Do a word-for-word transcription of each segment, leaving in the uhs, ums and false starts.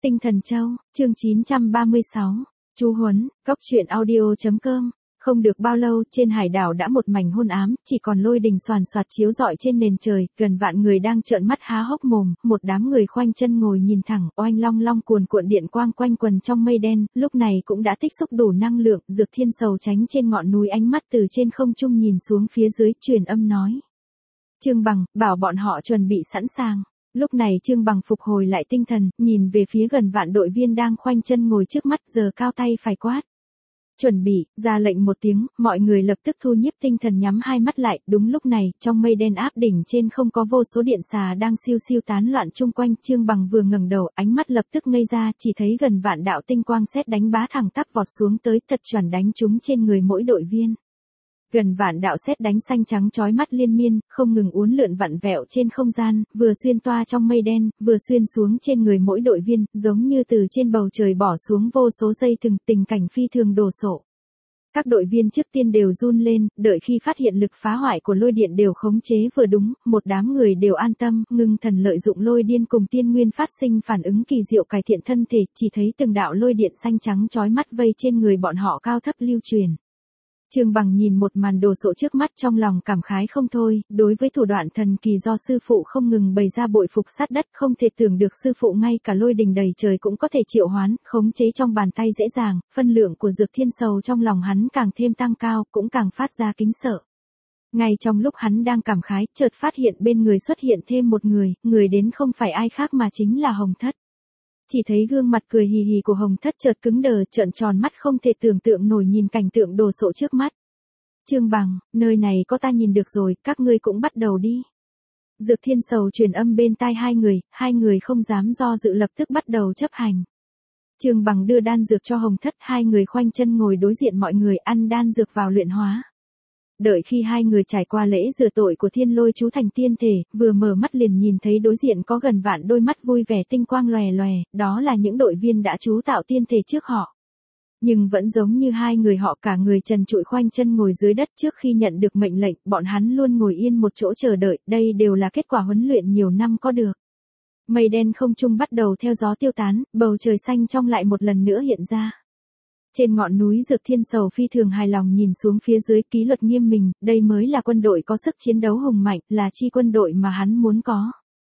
Tinh Thần Châu, chương chín trăm ba mươi sáu. Chú Huấn, Cốc truyện audio.com. Không được bao lâu, trên hải đảo đã một mảnh hôn ám, chỉ còn lôi đình xoàn xoạt chiếu rọi trên nền trời, gần vạn người đang trợn mắt há hốc mồm, một đám người khoanh chân ngồi nhìn thẳng, oanh long long cuồn cuộn điện quang quanh quần trong mây đen, lúc này cũng đã tích xúc đủ năng lượng, Dược Thiên Sầu tránh trên ngọn núi ánh mắt từ trên không trung nhìn xuống phía dưới, truyền âm nói. Trương Bằng, bảo bọn họ chuẩn bị sẵn sàng. Lúc này Trương Bằng phục hồi lại tinh thần, nhìn về phía gần vạn đội viên đang khoanh chân ngồi trước mắt, giờ cao tay phải quát. Chuẩn bị, ra lệnh một tiếng, mọi người lập tức thu nhiếp tinh thần nhắm hai mắt lại, đúng lúc này, trong mây đen áp đỉnh trên không có vô số điện xà đang siêu siêu tán loạn chung quanh, Trương Bằng vừa ngẩng đầu, ánh mắt lập tức ngây ra, chỉ thấy gần vạn đạo tinh quang sét đánh bá thẳng tắp vọt xuống tới, thật chuẩn đánh trúng trên người mỗi đội viên. Gần vạn đạo sét đánh xanh trắng chói mắt liên miên, không ngừng uốn lượn vặn vẹo trên không gian, vừa xuyên toa trong mây đen, vừa xuyên xuống trên người mỗi đội viên, giống như từ trên bầu trời bỏ xuống vô số dây thừng, tình cảnh phi thường đồ sộ. Các đội viên trước tiên đều run lên, đợi khi phát hiện lực phá hoại của lôi điện đều khống chế vừa đúng, một đám người đều an tâm, ngưng thần lợi dụng lôi điên cùng tiên nguyên phát sinh phản ứng kỳ diệu cải thiện thân thể, chỉ thấy từng đạo lôi điện xanh trắng chói mắt vây trên người bọn họ cao thấp lưu truyền. Trương Bằng nhìn một màn đồ sộ trước mắt trong lòng cảm khái không thôi, đối với thủ đoạn thần kỳ do sư phụ không ngừng bày ra bội phục sát đất, không thể tưởng được sư phụ ngay cả lôi đình đầy trời cũng có thể triệu hoán, khống chế trong bàn tay dễ dàng, phân lượng của Dược Thiên Sầu trong lòng hắn càng thêm tăng cao, cũng càng phát ra kính sợ. Ngay trong lúc hắn đang cảm khái, chợt phát hiện bên người xuất hiện thêm một người, người đến không phải ai khác mà chính là Hồng Thất. Chỉ thấy gương mặt cười hì hì của Hồng Thất chợt cứng đờ, trợn tròn mắt không thể tưởng tượng nổi nhìn cảnh tượng đồ sộ trước mắt. Trương Bằng, nơi này có ta nhìn được rồi, các ngươi cũng bắt đầu đi. Dược Thiên Sầu truyền âm bên tai hai người, hai người không dám do dự lập tức bắt đầu chấp hành. Trương Bằng đưa đan dược cho Hồng Thất, hai người khoanh chân ngồi đối diện mọi người ăn đan dược vào luyện hóa. Đợi khi hai người trải qua lễ rửa tội của Thiên Lôi chú thành tiên thể, vừa mở mắt liền nhìn thấy đối diện có gần vạn đôi mắt vui vẻ tinh quang lòe lòe, đó là những đội viên đã chú tạo tiên thể trước họ. Nhưng vẫn giống như hai người họ, cả người trần trụi khoanh chân ngồi dưới đất, trước khi nhận được mệnh lệnh, bọn hắn luôn ngồi yên một chỗ chờ đợi, đây đều là kết quả huấn luyện nhiều năm có được. Mây đen không trung bắt đầu theo gió tiêu tán, bầu trời xanh trong lại một lần nữa hiện ra. Trên ngọn núi Dược Thiên Sầu phi thường hài lòng nhìn xuống phía dưới, kỷ luật nghiêm minh, đây mới là quân đội có sức chiến đấu hùng mạnh, là chi quân đội mà hắn muốn có.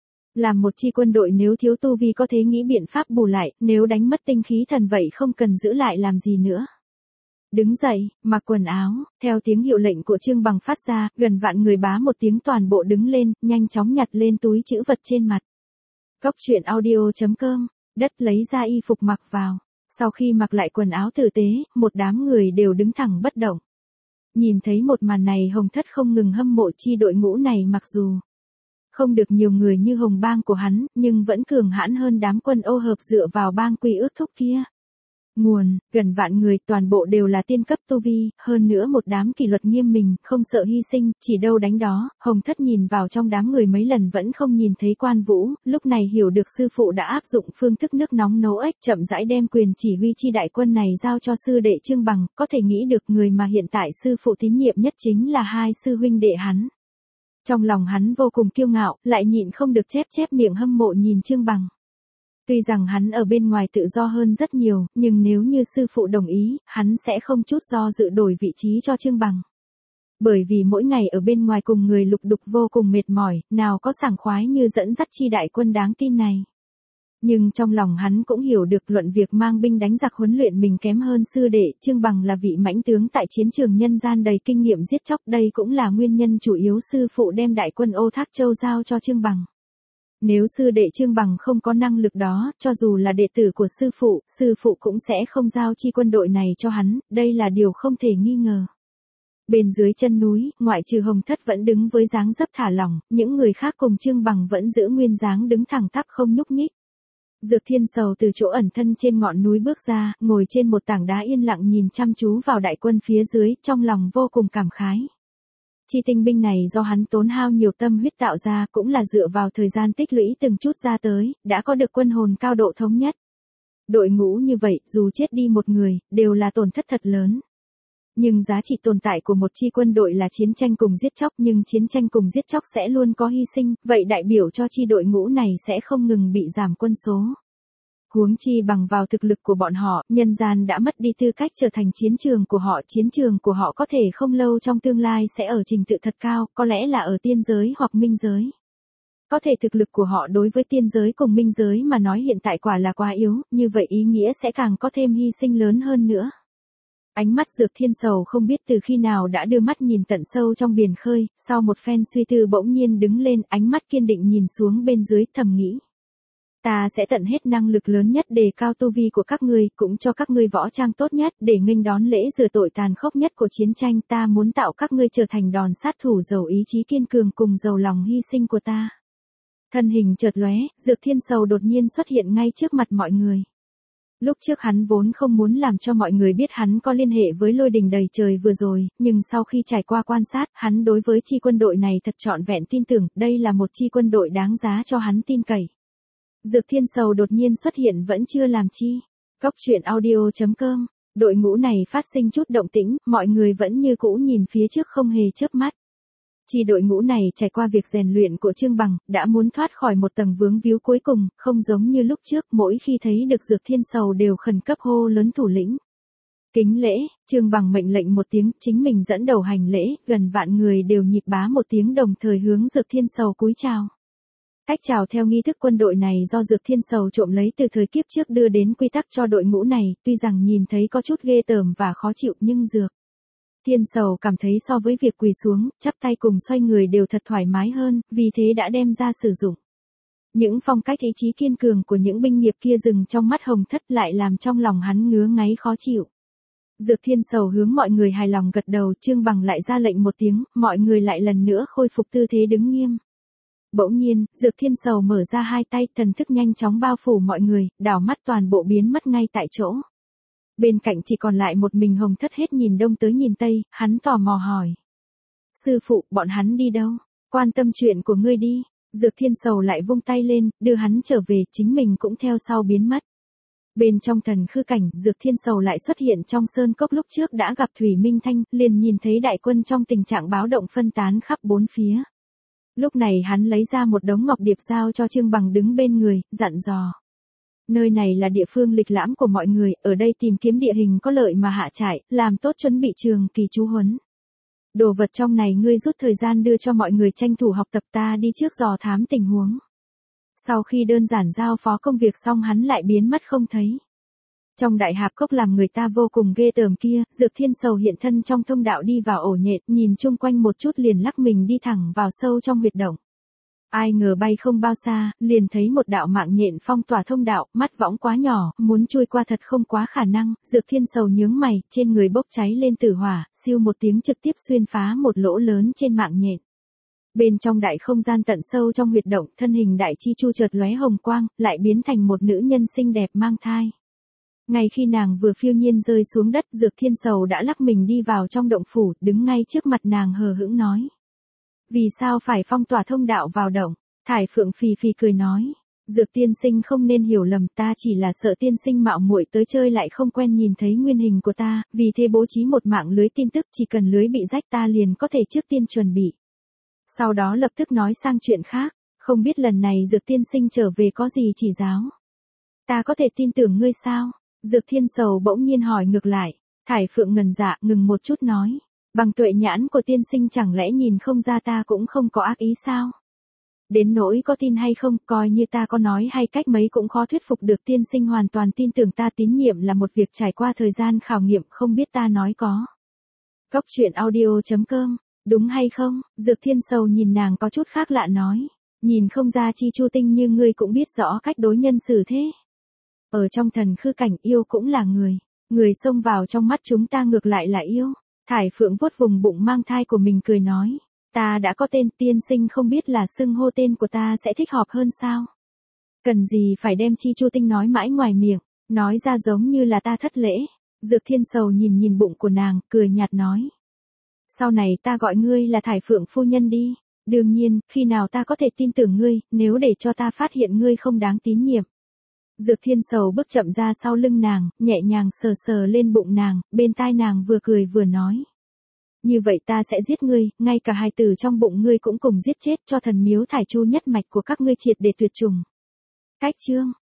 Làm một chi quân đội nếu thiếu tu vi có thể nghĩ biện pháp bù lại, nếu đánh mất tinh khí thần vậy không cần giữ lại làm gì nữa. Đứng dậy, mặc quần áo, theo tiếng hiệu lệnh của Trương Bằng phát ra, gần vạn người bá một tiếng toàn bộ đứng lên, nhanh chóng nhặt lên túi trữ vật trên mặt. Cốc truyện audio.com, đất lấy ra y phục mặc vào. Sau khi mặc lại quần áo tử tế, một đám người đều đứng thẳng bất động. Nhìn thấy một màn này Hồng Thất không ngừng hâm mộ chi đội ngũ này, mặc dù không được nhiều người như Hồng Bang của hắn, nhưng vẫn cường hãn hơn đám quân ô hợp dựa vào bang quy ước thúc kia. Nguồn, gần vạn người, toàn bộ đều là tiên cấp tu vi, hơn nữa một đám kỷ luật nghiêm minh, không sợ hy sinh, chỉ đâu đánh đó. Hồng Thất nhìn vào trong đám người mấy lần vẫn không nhìn thấy Quan Vũ, lúc này hiểu được sư phụ đã áp dụng phương thức nước nóng nấu ếch, chậm rãi đem quyền chỉ huy chi đại quân này giao cho sư đệ Trương Bằng, có thể nghĩ được người mà hiện tại sư phụ tín nhiệm nhất chính là hai sư huynh đệ hắn. Trong lòng hắn vô cùng kiêu ngạo, lại nhịn không được chép chép miệng hâm mộ nhìn Trương Bằng. Tuy rằng hắn ở bên ngoài tự do hơn rất nhiều, nhưng nếu như sư phụ đồng ý, hắn sẽ không chút do dự đổi vị trí cho Trương Bằng. Bởi vì mỗi ngày ở bên ngoài cùng người lục đục vô cùng mệt mỏi, nào có sảng khoái như dẫn dắt chi đại quân đáng tin này. Nhưng trong lòng hắn cũng hiểu được luận việc mang binh đánh giặc huấn luyện mình kém hơn sư đệ, Trương Bằng là vị mãnh tướng tại chiến trường nhân gian đầy kinh nghiệm giết chóc, đây cũng là nguyên nhân chủ yếu sư phụ đem đại quân Ô Thác Châu giao cho Trương Bằng. Nếu sư đệ Trương Bằng không có năng lực đó, cho dù là đệ tử của sư phụ, sư phụ cũng sẽ không giao chi quân đội này cho hắn, đây là điều không thể nghi ngờ. Bên dưới chân núi, ngoại trừ Hồng Thất vẫn đứng với dáng dấp thả lỏng, những người khác cùng Trương Bằng vẫn giữ nguyên dáng đứng thẳng tắp không nhúc nhích. Dược Thiên Sầu từ chỗ ẩn thân trên ngọn núi bước ra, ngồi trên một tảng đá yên lặng nhìn chăm chú vào đại quân phía dưới, trong lòng vô cùng cảm khái. Chi tinh binh này do hắn tốn hao nhiều tâm huyết tạo ra, cũng là dựa vào thời gian tích lũy từng chút ra tới, đã có được quân hồn cao độ thống nhất. Đội ngũ như vậy, dù chết đi một người, đều là tổn thất thật lớn. Nhưng giá trị tồn tại của một chi quân đội là chiến tranh cùng giết chóc, nhưng chiến tranh cùng giết chóc sẽ luôn có hy sinh, vậy đại biểu cho chi đội ngũ này sẽ không ngừng bị giảm quân số. Huống chi bằng vào thực lực của bọn họ, nhân gian đã mất đi tư cách trở thành chiến trường của họ. Chiến trường của họ có thể không lâu trong tương lai sẽ ở trình tự thật cao, có lẽ là ở tiên giới hoặc minh giới. Có thể thực lực của họ đối với tiên giới cùng minh giới mà nói hiện tại quả là quá yếu, như vậy ý nghĩa sẽ càng có thêm hy sinh lớn hơn nữa. Ánh mắt Dược Thiên Sầu không biết từ khi nào đã đưa mắt nhìn tận sâu trong biển khơi, sau một phen suy tư bỗng nhiên đứng lên, ánh mắt kiên định nhìn xuống bên dưới, thầm nghĩ. Ta sẽ tận hết năng lực lớn nhất đề cao tu vi của các ngươi, cũng cho các ngươi võ trang tốt nhất để nghênh đón lễ rửa tội tàn khốc nhất của chiến tranh. Ta muốn tạo các ngươi trở thành đòn sát thủ giàu ý chí kiên cường cùng giàu lòng hy sinh của ta. Thân hình chợt lóe, Dược Thiên Sầu đột nhiên xuất hiện ngay trước mặt mọi người. Lúc trước hắn vốn không muốn làm cho mọi người biết hắn có liên hệ với lôi đình đầy trời vừa rồi, nhưng sau khi trải qua quan sát, hắn đối với chi quân đội này thật trọn vẹn tin tưởng, đây là một chi quân đội đáng giá cho hắn tin cậy. Dược Thiên Sầu đột nhiên xuất hiện vẫn chưa làm chi. Cốc truyện audio chấm com, đội ngũ này phát sinh chút động tĩnh, mọi người vẫn như cũ nhìn phía trước không hề chớp mắt. Chi đội ngũ này trải qua việc rèn luyện của Trương Bằng, đã muốn thoát khỏi một tầng vướng víu cuối cùng, không giống như lúc trước, mỗi khi thấy được Dược Thiên Sầu đều khẩn cấp hô lớn thủ lĩnh. Kính lễ, Trương Bằng mệnh lệnh một tiếng, chính mình dẫn đầu hành lễ, gần vạn người đều nhịp bá một tiếng đồng thời hướng Dược Thiên Sầu cúi chào. Cách chào theo nghi thức quân đội này do Dược Thiên Sầu trộm lấy từ thời kiếp trước đưa đến quy tắc cho đội ngũ này, tuy rằng nhìn thấy có chút ghê tởm và khó chịu nhưng Dược Thiên Sầu cảm thấy so với việc quỳ xuống, chắp tay cùng xoay người đều thật thoải mái hơn, vì thế đã đem ra sử dụng. Những phong cách ý chí kiên cường của những binh nghiệp kia dừng trong mắt Hồng Thất lại làm trong lòng hắn ngứa ngáy khó chịu. Dược Thiên Sầu hướng mọi người hài lòng gật đầu, Trương Bằng lại ra lệnh một tiếng, mọi người lại lần nữa khôi phục tư thế đứng nghiêm. Bỗng nhiên, Dược Thiên Sầu mở ra hai tay, thần thức nhanh chóng bao phủ mọi người, đảo mắt toàn bộ biến mất ngay tại chỗ. Bên cạnh chỉ còn lại một mình Hồng Thất hết nhìn đông tới nhìn tây, hắn tò mò hỏi. Sư phụ, bọn hắn đi đâu? Quan tâm chuyện của ngươi đi. Dược Thiên Sầu lại vung tay lên, đưa hắn trở về, chính mình cũng theo sau biến mất. Bên trong thần khư cảnh, Dược Thiên Sầu lại xuất hiện trong sơn cốc lúc trước đã gặp Thủy Minh Thanh, liền nhìn thấy đại quân trong tình trạng báo động phân tán khắp bốn phía. Lúc này hắn lấy ra một đống ngọc điệp giao cho Trương Bằng đứng bên người, dặn dò. Nơi này là địa phương lịch lãm của mọi người, ở đây tìm kiếm địa hình có lợi mà hạ trại, làm tốt chuẩn bị trường kỳ trú huấn. Đồ vật trong này ngươi rút thời gian đưa cho mọi người tranh thủ học tập, ta đi trước dò thám tình huống. Sau khi đơn giản giao phó công việc xong hắn lại biến mất không thấy. Trong đại hạp cốc làm người ta vô cùng ghê tởm kia, Dược Thiên Sầu hiện thân trong thông đạo đi vào ổ nhện, nhìn chung quanh một chút liền lắc mình đi thẳng vào sâu trong huyệt động. Ai ngờ bay không bao xa, liền thấy một đạo mạng nhện phong tỏa thông đạo, mắt võng quá nhỏ, muốn chui qua thật không quá khả năng. Dược Thiên Sầu nhướng mày, trên người bốc cháy lên tử hỏa, siêu một tiếng trực tiếp xuyên phá một lỗ lớn trên mạng nhện. Bên trong đại không gian tận sâu trong huyệt động, thân hình đại chi chu chợt lóe hồng quang, lại biến thành một nữ nhân xinh đẹp mang thai. Ngay khi nàng vừa phiêu nhiên rơi xuống đất, Dược Thiên Sầu đã lắc mình đi vào trong động phủ, đứng ngay trước mặt nàng hờ hững nói. Vì sao phải phong tỏa thông đạo vào động? Thải Phượng phì phì cười nói. Dược tiên sinh không nên hiểu lầm, ta chỉ là sợ tiên sinh mạo muội tới chơi lại không quen nhìn thấy nguyên hình của ta, vì thế bố trí một mạng lưới tin tức, chỉ cần lưới bị rách ta liền có thể trước tiên chuẩn bị. Sau đó lập tức nói sang chuyện khác, không biết lần này Dược tiên sinh trở về có gì chỉ giáo. Ta có thể tin tưởng ngươi sao? Dược Thiên Sầu bỗng nhiên hỏi ngược lại. Thải Phượng ngần dạ, ngừng một chút nói. Bằng tuệ nhãn của tiên sinh chẳng lẽ nhìn không ra ta cũng không có ác ý sao? Đến nỗi có tin hay không, coi như ta có nói hay cách mấy cũng khó thuyết phục được tiên sinh hoàn toàn tin tưởng ta. Tín nhiệm là một việc trải qua thời gian khảo nghiệm, không biết ta nói có. Cốc truyện audio chấm com, đúng hay không? Dược Thiên Sầu nhìn nàng có chút khác lạ nói. Nhìn không ra chi chu tinh như ngươi cũng biết rõ cách đối nhân xử thế. Ở trong thần khư cảnh yêu cũng là người. Người xông vào trong mắt chúng ta ngược lại là yêu. Thải Phượng vuốt vùng bụng mang thai của mình cười nói. Ta đã có tên, tiên sinh không biết là xưng hô tên của ta sẽ thích hợp hơn sao? Cần gì phải đem chi chu tinh nói mãi ngoài miệng, nói ra giống như là ta thất lễ. Dược Thiên Sầu nhìn nhìn bụng của nàng, cười nhạt nói. Sau này ta gọi ngươi là Thải Phượng phu nhân đi. Đương nhiên, khi nào ta có thể tin tưởng ngươi, nếu để cho ta phát hiện ngươi không đáng tín nhiệm. Dược Thiên Sầu bước chậm ra sau lưng nàng, nhẹ nhàng sờ sờ lên bụng nàng, bên tai nàng vừa cười vừa nói. Như vậy ta sẽ giết ngươi, ngay cả hài tử trong bụng ngươi cũng cùng giết chết, cho thần miếu thải chu nhất mạch của các ngươi triệt để tuyệt chủng. Cách chương